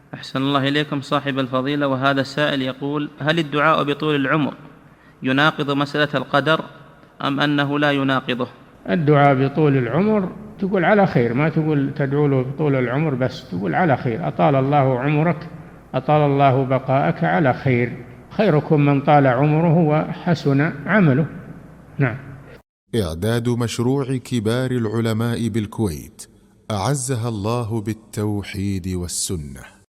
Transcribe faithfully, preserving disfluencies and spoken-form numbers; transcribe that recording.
أحسن الله إليكم صاحب الفضيلة. وهذا السائل يقول: هل الدعاء بطول العمر يناقض مسألة القدر أم أنه لا يناقضه؟ الدعاء بطول العمر تقول على خير، ما تقول تدعو له بطول العمر بس، تقول على خير، أطال الله عمرك، أطال الله بقاءك على خير، خيركم من طال عمره وحسن عمله. نعم. إعداد مشروع كبار العلماء بالكويت أعزها الله بالتوحيد والسنة.